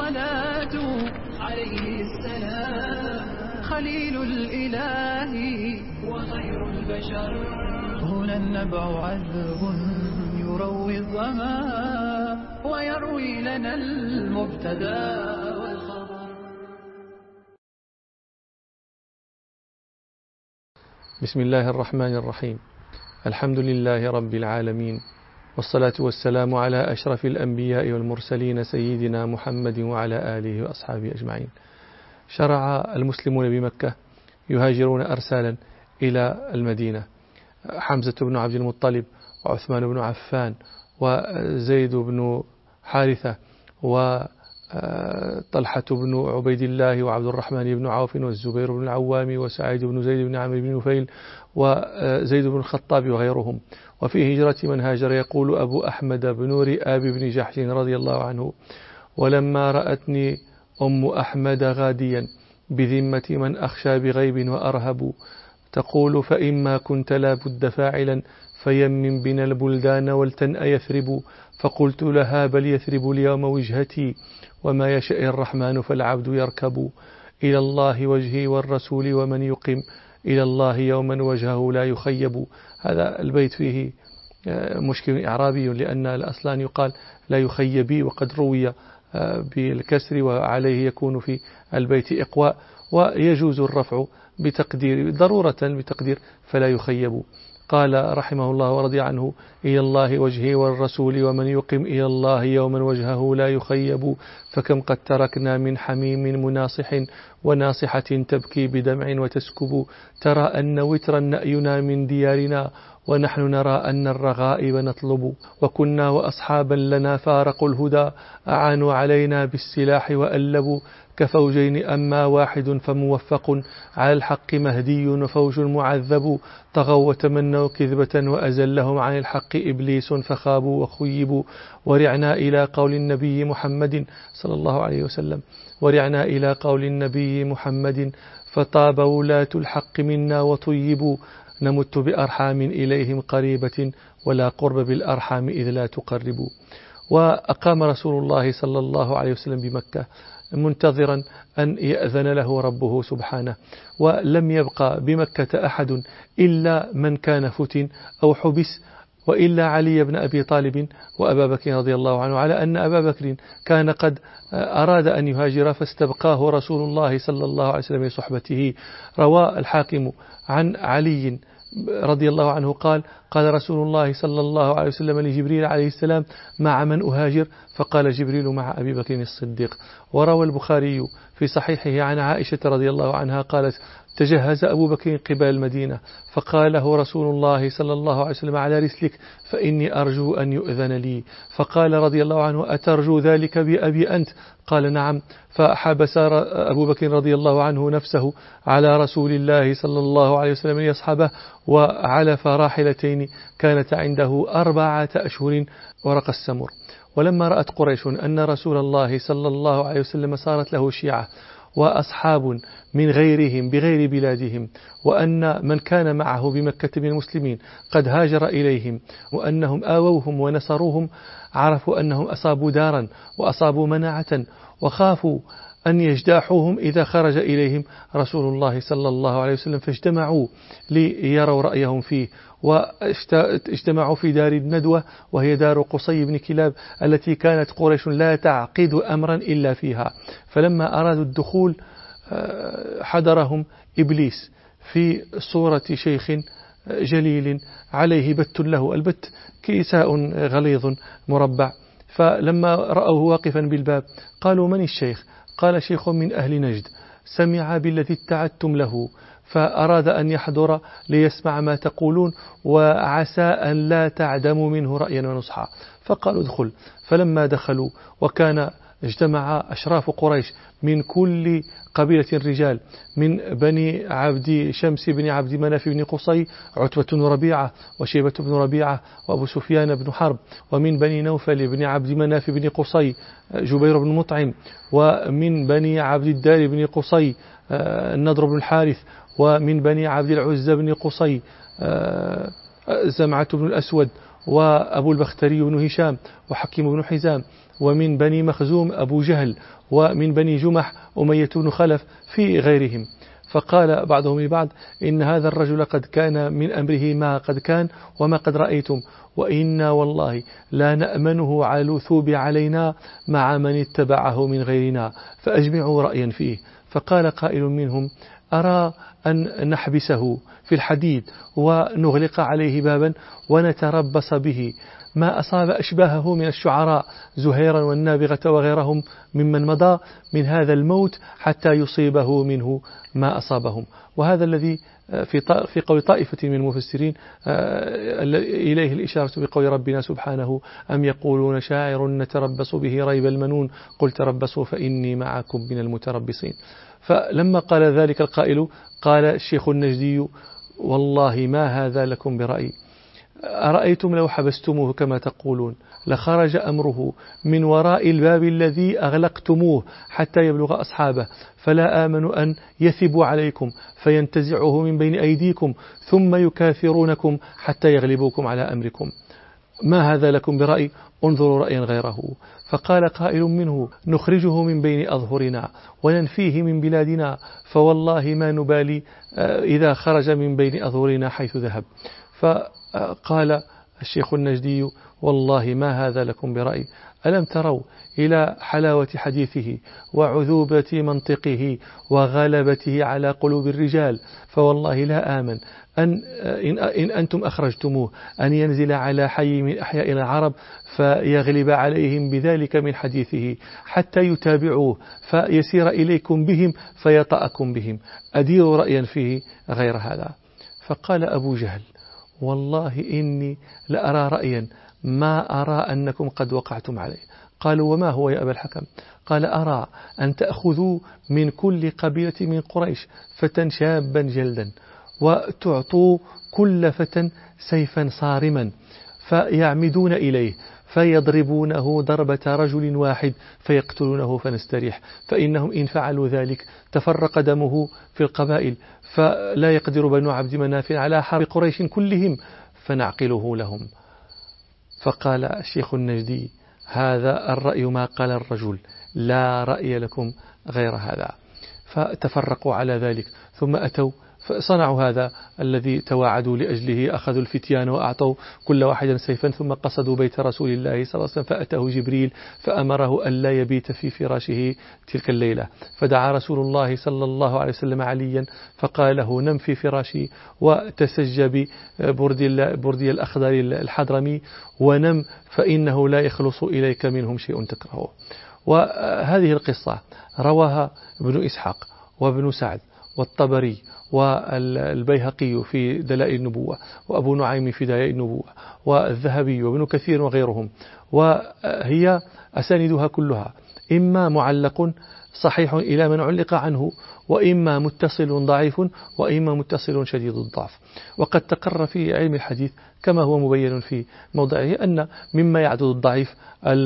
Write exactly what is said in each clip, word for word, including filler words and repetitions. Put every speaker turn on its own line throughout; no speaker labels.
الصلاة عليه السلام خليل الإله وخير البشر. هنا النبع عذب يروي الظما ويروي لنا المبتدا والخبر.
بسم الله الرحمن الرحيم. الحمد لله رب العالمين، والصلاة والسلام على أشرف الأنبياء والمرسلين سيدنا محمد وعلى آله وأصحابه أجمعين. شرع المسلمون بمكة يهاجرون أرسالا إلى المدينة، حمزة بن عبد المطلب وعثمان بن عفان وزيد بن حارثة وطلحة بن عبيد الله وعبد الرحمن بن عوف والزبير بن العوام وسعيد بن زيد بن عمرو بن نفيل وزيد بن الخطاب وغيرهم. وفي هجرة من هاجر يقول أبو أحمد بن رئاب بن جحش رضي الله عنه: ولما رأتني أم أحمد غاديا بذمة من أخشى بغيب وأرهب، تقول فإما كنت لا بد فاعلا فيمن بنا البلدان ولتنأ يثرب. فقلت لها بل يثرب اليوم وجهتي، وما يشاء الرحمن فالعبد يركب. إلى الله وجهي والرسول ومن يقم إلى الله يوما وجهه لا يخيب. هذا البيت فيه مشكل إعرابي، لأن الأصلان يقال لا يخيبي، وقد روي بالكسر وعليه يكون في البيت إقواء، ويجوز الرفع بتقدير ضرورة بتقدير فلا يخيب. قال رحمه الله ورضي عنه: إلى الله وجهه والرسول ومن يقم إلى الله يوما وجهه لا يخيب. فكم قد تركنا من حميم مناصح وناصحة تبكي بدمع وتسكب. ترى أن وترا نأينا من ديارنا ونحن نرى أن الرغائب نطلب. وكنا وأصحابا لنا فارقوا الهدى أعانوا علينا بالسلاح وألبوا. كفوجين أما واحد فموفق على الحق مهدي وفوج معذب. طغوا وتمنوا كذبة وأزلهم عن الحق إبليس فخابوا وخيبوا. ورعنا إلى قول النبي محمد صلى الله عليه وسلم ورعنا إلى قول النبي محمد فطاب ولاة الحق منا وطيبوا. نمت بأرحام إليهم قريبة ولا قرب بالأرحام إذ لا تقرب. وأقام رسول الله صلى الله عليه وسلم بمكة منتظرا أن يأذن له ربه سبحانه، ولم يبقى بمكة أحد إلا من كان فتن أو حبس، وإلا علي بن أبي طالب وأبا بكر رضي الله عنه، على أن أبا بكر كان قد أراد أن يهاجر فاستبقاه رسول الله صلى الله عليه وسلم بصحبته. روى الحاكم عن علي رضي الله عنه قال: قال رسول الله صلى الله عليه وسلم لجبريل عليه السلام: مع من أهاجر؟ فقال جبريل: مع أبي بكر الصديق. وروى البخاري في صحيحه عن عائشة رضي الله عنها قالت: تجهز أبو بكر قبل المدينة فقال له رسول الله صلى الله عليه وسلم: على رسلك فإني أرجو أن يؤذن لي. فقال رضي الله عنه: أترجو ذلك بأبي أنت؟ قال: نعم. فحبس أبو بكر رضي الله عنه نفسه على رسول الله صلى الله عليه وسلم ليصحبه، وعلف راحلتين كانت عنده أربعة أشهر ورق السمر. ولما رأت قريش أن رسول الله صلى الله عليه وسلم صارت له شيعة وأصحاب من غيرهم بغير بلادهم، وأن من كان معه بمكة من المسلمين قد هاجر إليهم، وأنهم آووهم ونصروهم، عرفوا أنهم أصابوا دارا وأصابوا مناعة، وخافوا أن يجداحوهم إذا خرج إليهم رسول الله صلى الله عليه وسلم، فاجتمعوا ليروا رأيهم فيه، واجتمعوا في دار الندوة، وهي دار قصي بن كلاب التي كانت قريش لا تعقد أمرا إلا فيها. فلما أرادوا الدخول حضرهم إبليس في صورة شيخ جليل عليه بت له، البت كيساء غليظ مربع. فلما رأوه واقفا بالباب قالوا: من الشيخ؟ قال: شيخ من أهل نجد سمع بالذي اتعدتم له فأراد أن يحضر ليسمع ما تقولون، وعسى أن لا تعدموا منه رأيا ونصحا. فقالوا: ادخل. فلما دخلوا وكان اجتمع أشراف قريش من كل قبيلة رجال، من بني عبد شمس بن عبد مناف بن قصي عتبة بن ربيعة وشيبة بن ربيعة وأبو سفيان بن حرب، ومن بني نوفل بن عبد مناف بن قصي جبير بن مطعم، ومن بني عبد الدار بن قصي النضر بن الحارث، ومن بني عبد العزى بن قصي زمعة بن الأسود، وأبو البختري بن هشام، وحكيم بن حزام، ومن بني مخزوم أبو جهل، ومن بني جمح أمية بن خلف في غيرهم. فقال بعضهم لبعض إن هذا الرجل قد كان من أمره ما قد كان وما قد رأيتم، وإنا والله لا نأمنه على الوثوب علينا مع من اتبعه من غيرنا، فأجمعوا رأيا فيه. فقال قائل منهم أرى أن نحبسه في الحديد ونغلق عليه بابا ونتربص به ما أصاب أشباهه من الشعراء زهيرا والنابغة وغيرهم ممن مضى من هذا الموت حتى يصيبه منه ما أصابهم. وهذا الذي في في قول طائفة من المفسرين إليه الإشارة بقول ربنا سبحانه أم يقولون شاعر نتربص به ريب المنون قل تربصوا فإني معكم من المتربصين. فلما قال ذلك القائل قال الشيخ النجدي والله ما هذا لكم برأي، أرأيتم لو حبستموه كما تقولون لخرج أمره من وراء الباب الذي أغلقتموه حتى يبلغ أصحابه، فلا آمن أن يثبوا عليكم فينتزعه من بين أيديكم ثم يكاثرونكم حتى يغلبوكم على أمركم. ما هذا لكم برأي، انظروا رأيا غيره. فقال قائل منه نخرجه من بين أظهرنا وننفيه من بلادنا، فوالله ما نبالي إذا خرج من بين أظهرنا حيث ذهب. فقال الشيخ النجدي والله ما هذا لكم برأي، ألم تروا إلى حلاوة حديثه وعذوبة منطقه وغلبته على قلوب الرجال، فوالله لا آمن أن إن أنتم أخرجتموه أن ينزل على حي من أحياء العرب فيغلب عليهم بذلك من حديثه حتى يتابعوه فيسير إليكم بهم فيطأكم بهم، أديروا رأيا فيه غير هذا. فقال أبو جهل والله إني لأرى رأيا ما أرى أنكم قد وقعتم عليه. قالوا وما هو يا أبا الحكم؟ قال أرى أن تأخذوا من كل قبيلة من قريش فتى شابا جلدا وتعطوا كل فتى سيفا صارما فيعمدون إليه فيضربونه ضربة رجل واحد فيقتلونه فنستريح، فإنهم إن فعلوا ذلك تفرق دمه في القبائل فلا يقدر بنو عبد مناف على حرب قريش كلهم فنعقله لهم. فقال الشيخ النجدي هذا الرأي ما قال الرجل، لا رأي لكم غير هذا. فتفرقوا على ذلك ثم أتوا فصنعوا هذا الذي تواعدوا لأجله، أخذوا الفتيان وأعطوا كل واحد سيفا ثم قصدوا بيت رسول الله صلى الله عليه وسلم، فأتاه جبريل فأمره أن لا يبيت في فراشه تلك الليلة. فدعا رسول الله صلى الله عليه وسلم عليا فقال له نم في فراشي وتسج ببردي الأخضر الحضرمي ونم فإنه لا يخلص إليك منهم شيء تكرهه. وهذه القصة رواها ابن إسحاق وابن سعد والطبري والبيهقي في دلائل النبوة وأبو نعيم في دلائل النبوة والذهبي وابن كثير وغيرهم، وهي أساندها كلها إما معلق صحيح إلى من علق عنه، وإما متصل ضعيف، وإما متصل شديد الضعف. وقد تقر في علم الحديث كما هو مبين في موضعه أن مما يعدد الضعيف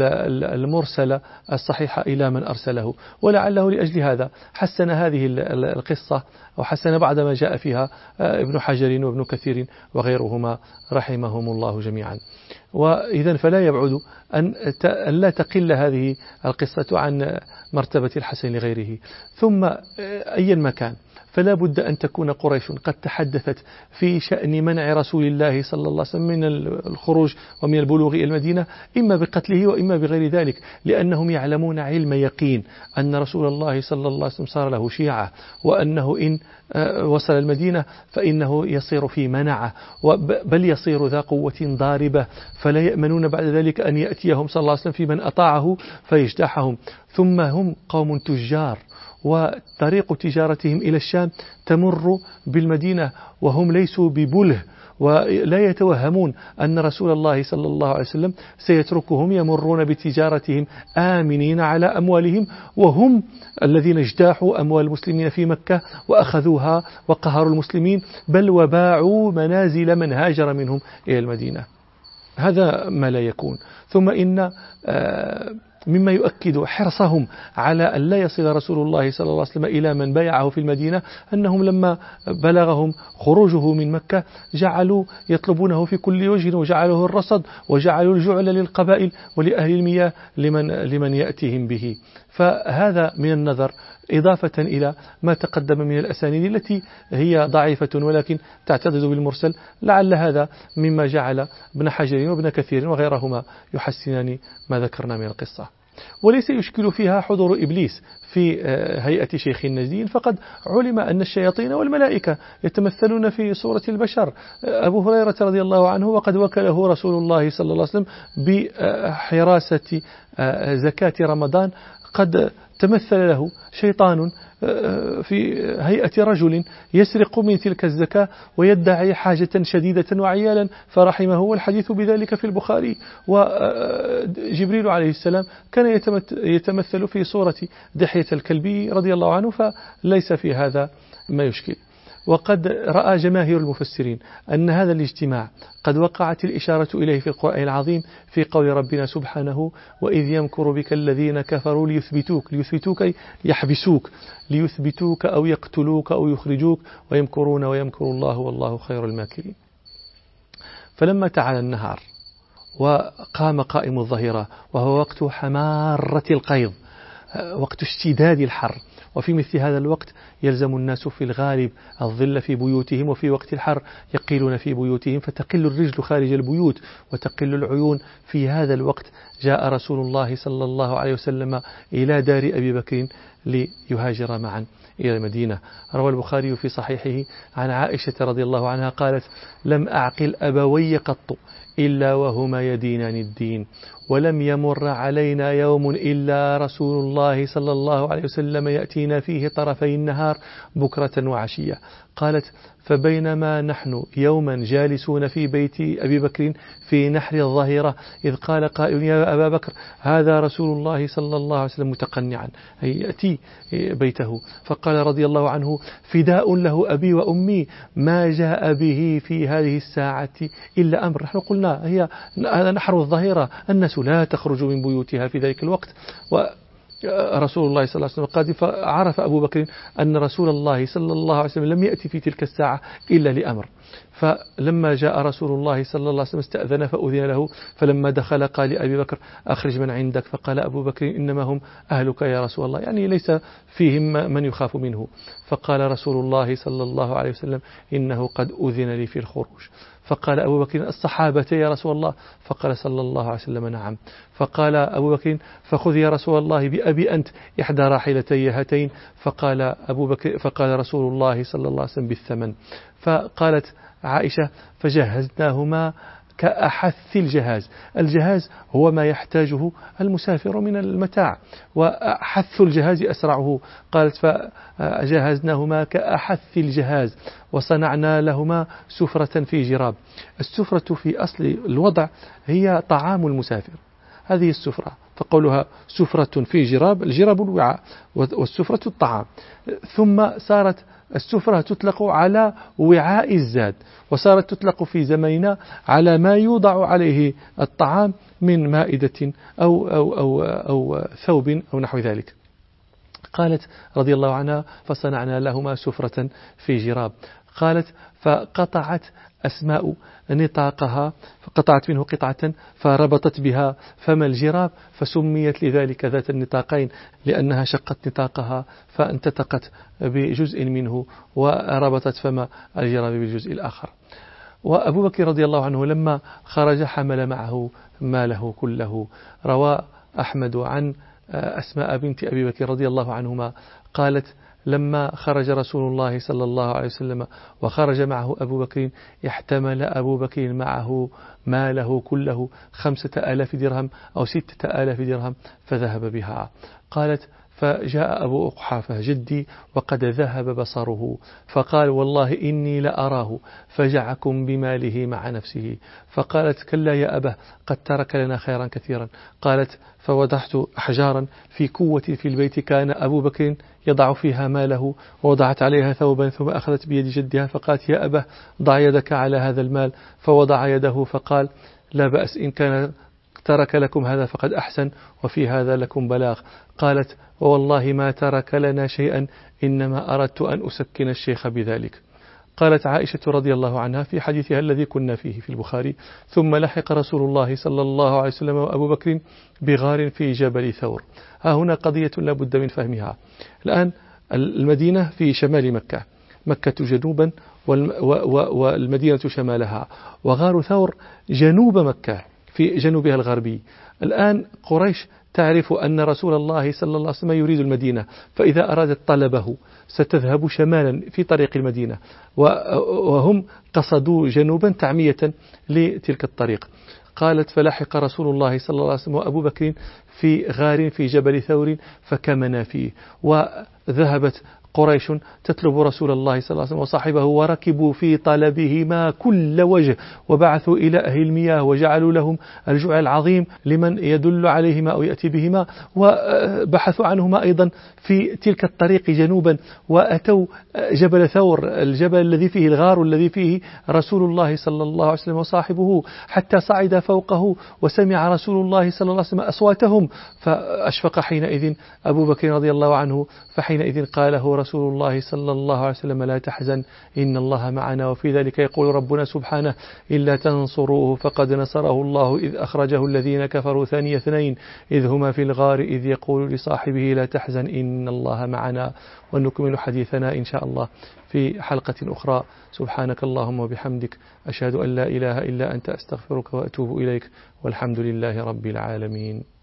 المرسل الصحيح إلى من أرسله، ولعله لأجل هذا حسن هذه القصة وحسن بعد ما جاء فيها ابن حجر وابن كثير وغيرهما رحمهم الله جميعا. وإذا فلا يبعد أن لا تقل هذه القصة عن مرتبة الحسن لغيره. ثم أي مكان فلا بد أن تكون قريش قد تحدثت في شأن منع رسول الله صلى الله عليه وسلم من الخروج ومن البلوغ إلى المدينة إما بقتله وإما بغير ذلك، لأنهم يعلمون علم يقين أن رسول الله صلى الله عليه وسلم صار له شيعة، وأنه إن وصل المدينة فإنه يصير في منعه بل يصير ذا قوة ضاربة، فلا يأمنون بعد ذلك أن يأتيهم صلى الله عليه وسلم في من أطاعه فيجتاحهم. ثم هم قوم تجار وطريق تجارتهم إلى الشام تمر بالمدينة وهم ليسوا ببله، ولا يتوهمون أن رسول الله صلى الله عليه وسلم سيتركهم يمرون بتجارتهم آمنين على أموالهم، وهم الذين اجتاحوا أموال المسلمين في مكة وأخذوها وقهروا المسلمين بل وباعوا منازل من هاجر منهم إلى المدينة. هذا ما لا يكون. ثم إن مما يؤكد حرصهم على أن لا يصل رسول الله صلى الله عليه وسلم إلى من بايعه في المدينة أنهم لما بلغهم خروجه من مكة جعلوا يطلبونه في كل وجه، وجعلوا الرصد وجعلوا الجعل للقبائل ولأهل المياه لمن, لمن يأتيهم به. فهذا من النظر إضافة إلى ما تقدم من الأسانيد التي هي ضعيفة ولكن تعتضد بالمرسل، لعل هذا مما جعل ابن حجر وابن كثير وغيرهما يحسنان ما ذكرنا من القصة. وليس يشكل فيها حضور إبليس في هيئة شيخ النجدين، فقد علم أن الشياطين والملائكة يتمثلون في صورة البشر. أبو هريرة رضي الله عنه وقد وكله رسول الله صلى الله عليه وسلم بحراسة زكاة رمضان، قد تمثل له شيطان في هيئة رجل يسرق من تلك الزكاة ويدعي حاجة شديدة وعيالا فرحمه، والحديث بذلك في البخاري. وجبريل عليه السلام كان يتمثل في صورة دحية الكلبي رضي الله عنه، فليس في هذا ما يشكل. وقد رأى جماهير المفسرين أن هذا الاجتماع قد وقعت الإشارة إليه في القرآن العظيم في قول ربنا سبحانه: وإذ يمكر بك الذين كفروا ليثبتوك ليثبتوك يحبسوك ليثبتوك أو يقتلوك أو يخرجوك ويمكرون ويمكر الله والله خير الماكرين. فلما تعالى النهار وقام قائم الظهيرة وهو وقت حمارة القيظ، وقت اشتداد الحر، وفي مثل هذا الوقت يلزم الناس في الغالب الظل في بيوتهم، وفي وقت الحر يقيلون في بيوتهم، فتقل الرجل خارج البيوت وتقل العيون. في هذا الوقت جاء رسول الله صلى الله عليه وسلم إلى دار أبي بكر ليهاجر معا إلى المدينة. روى البخاري في صحيحه عن عائشة رضي الله عنها قالت: لم أعقل أبوي قط إلا وهما يدينان الدين، ولم يمر علينا يوم إلا رسول الله صلى الله عليه وسلم يأتينا فيه طرفي النهار بكرة وعشية. قالت: فبينما نحن يوما جالسون في بيت أبي بكر في نحر الظهيرة إذ قال قائل: يا أبا بكر هذا رسول الله صلى الله عليه وسلم متقنعا يأتي بيته. فقال رضي الله عنه: فداء له أبي وأمي ما جاء به في هذه الساعة إلا أمر. نحن قلنا هي هذا نحر الظهيرة، الناس لا تخرج من بيوتها في ذلك الوقت، و رسول الله صلى الله عليه وسلم قادم. فعرف أبو بكر أن رسول الله صلى الله عليه وسلم لم يأتي في تلك الساعة إلا لأمر. فلما جاء رسول الله صلى الله عليه وسلم استأذن فأذن له، فلما دخل قال لأبي بكر: أخرج من عندك. فقال أبو بكر: إنما هم أهلك يا رسول الله، يعني ليس فيهم من يخاف منه. فقال رسول الله صلى الله عليه وسلم: إنه قد أذن لي في الخروج. فقال أبو بكر: الصحابة يا رسول الله. فقال صلى الله عليه وسلم: نعم. فقال أبو بكر: فخذ يا رسول الله بأبي أنت إحدى راحلتي هاتين. فقال أبو بكر فقال رسول الله صلى الله عليه وسلم: بالثمن. فقالت عائشة: فجهزناهما كأحث الجهاز. الجهاز هو ما يحتاجه المسافر من المتاع، وأحث الجهاز أسرعه. قالت: فجهزناهما كأحث الجهاز وصنعنا لهما سفرة في جراب. السفرة في أصل الوضع هي طعام المسافر، هذه السفرة، فقولها سفرة في جراب، الجراب الوعاء والسفرة الطعام. ثم صارت السفرة تطلق على وعاء الزاد، وصارت تطلق في زماننا على ما يوضع عليه الطعام من مائدة أو, أو, أو, أو ثوب أو نحو ذلك. قالت رضي الله عنها: فصنعنا لهما سفرة في جراب. قالت: فقطعت أسماء نطاقها، فقطعت منه قطعة فربطت بها فم الجراب، فسميت لذلك ذات النطاقين لأنها شقت نطاقها فانتتقت بجزء منه وربطت فم الجراب بالجزء الآخر. وأبو بكر رضي الله عنه لما خرج حمل معه ماله كله. روى أحمد عن أسماء بنت أبي بكر رضي الله عنهما قالت: لما خرج رسول الله صلى الله عليه وسلم وخرج معه أبو بكر احتمل أبو بكر معه ماله كله خمسة آلاف درهم أو ستة آلاف درهم فذهب بها. قالت: فجاء أبو قحافة جدي وقد ذهب بصره فقال: والله إني لأراه فجعكم بماله مع نفسه. فقالت: كلا يا أبه قد ترك لنا خيرا كثيرا. قالت: فوضعت أحجارا في كوة في البيت كان أبو بكر يضع فيها ماله، ووضعت عليها ثوبا، ثم أخذت بيد جدها فقالت: يا أبه ضع يدك على هذا المال. فوضع يده فقال: لا بأس إن كان ترك لكم هذا فقد أحسن وفي هذا لكم بلاغ. قالت والله ما ترك لنا شيئا إنما أردت أن أسكن الشيخ بذلك. قالت عائشة رضي الله عنها في حديثها الذي كنا فيه في البخاري ثم لحق رسول الله صلى الله عليه وسلم وأبو بكر بغار في جبل ثور. ها هنا قضية لا بد من فهمها. الآن المدينة في شمال مكة، مكة جنوبا والمدينة شمالها، وغار ثور جنوب مكة في جنوبها الغربي. الآن قريش تعرف أن رسول الله صلى الله عليه وسلم يريد المدينة، فإذا أرادت طلبه ستذهب شمالا في طريق المدينة، وهم قصدوا جنوبا تعمية لتلك الطريق. قالت فلحق رسول الله صلى الله عليه وسلم وأبو بكر في غار في جبل ثور فكمنا فيه، وذهبت قريش تطلب رسول الله صلى الله عليه وسلم وصاحبه وركبوا في طلبهما كل وجه، وبعثوا إلى أهل المياه وجعلوا لهم الجوع العظيم لمن يدل عليهما أو يأتي بهما، وبحثوا عنهما أيضا في تلك الطريق جنوبا، وأتوا جبل ثور الجبل الذي فيه الغار الذي فيه رسول الله صلى الله عليه وسلم وصاحبه، حتى صعد فوقه وسمع رسول الله صلى الله عليه وسلم أصواتهم فأشفق حينئذ أبو بكر رضي الله عنه، فحينئذ قاله رسول الله صلى الله عليه وسلم لا تحزن إن الله معنا. وفي ذلك يقول ربنا سبحانه إلا تنصروه فقد نصره الله إذ أخرجه الذين كفروا ثاني اثنين إذ هما في الغار إذ يقول لصاحبه لا تحزن إن الله معنا. ونكمل حديثنا إن شاء الله في حلقة أخرى. سبحانك اللهم وبحمدك أشهد أن لا إله إلا أنت أستغفرك وأتوب إليك والحمد لله رب العالمين.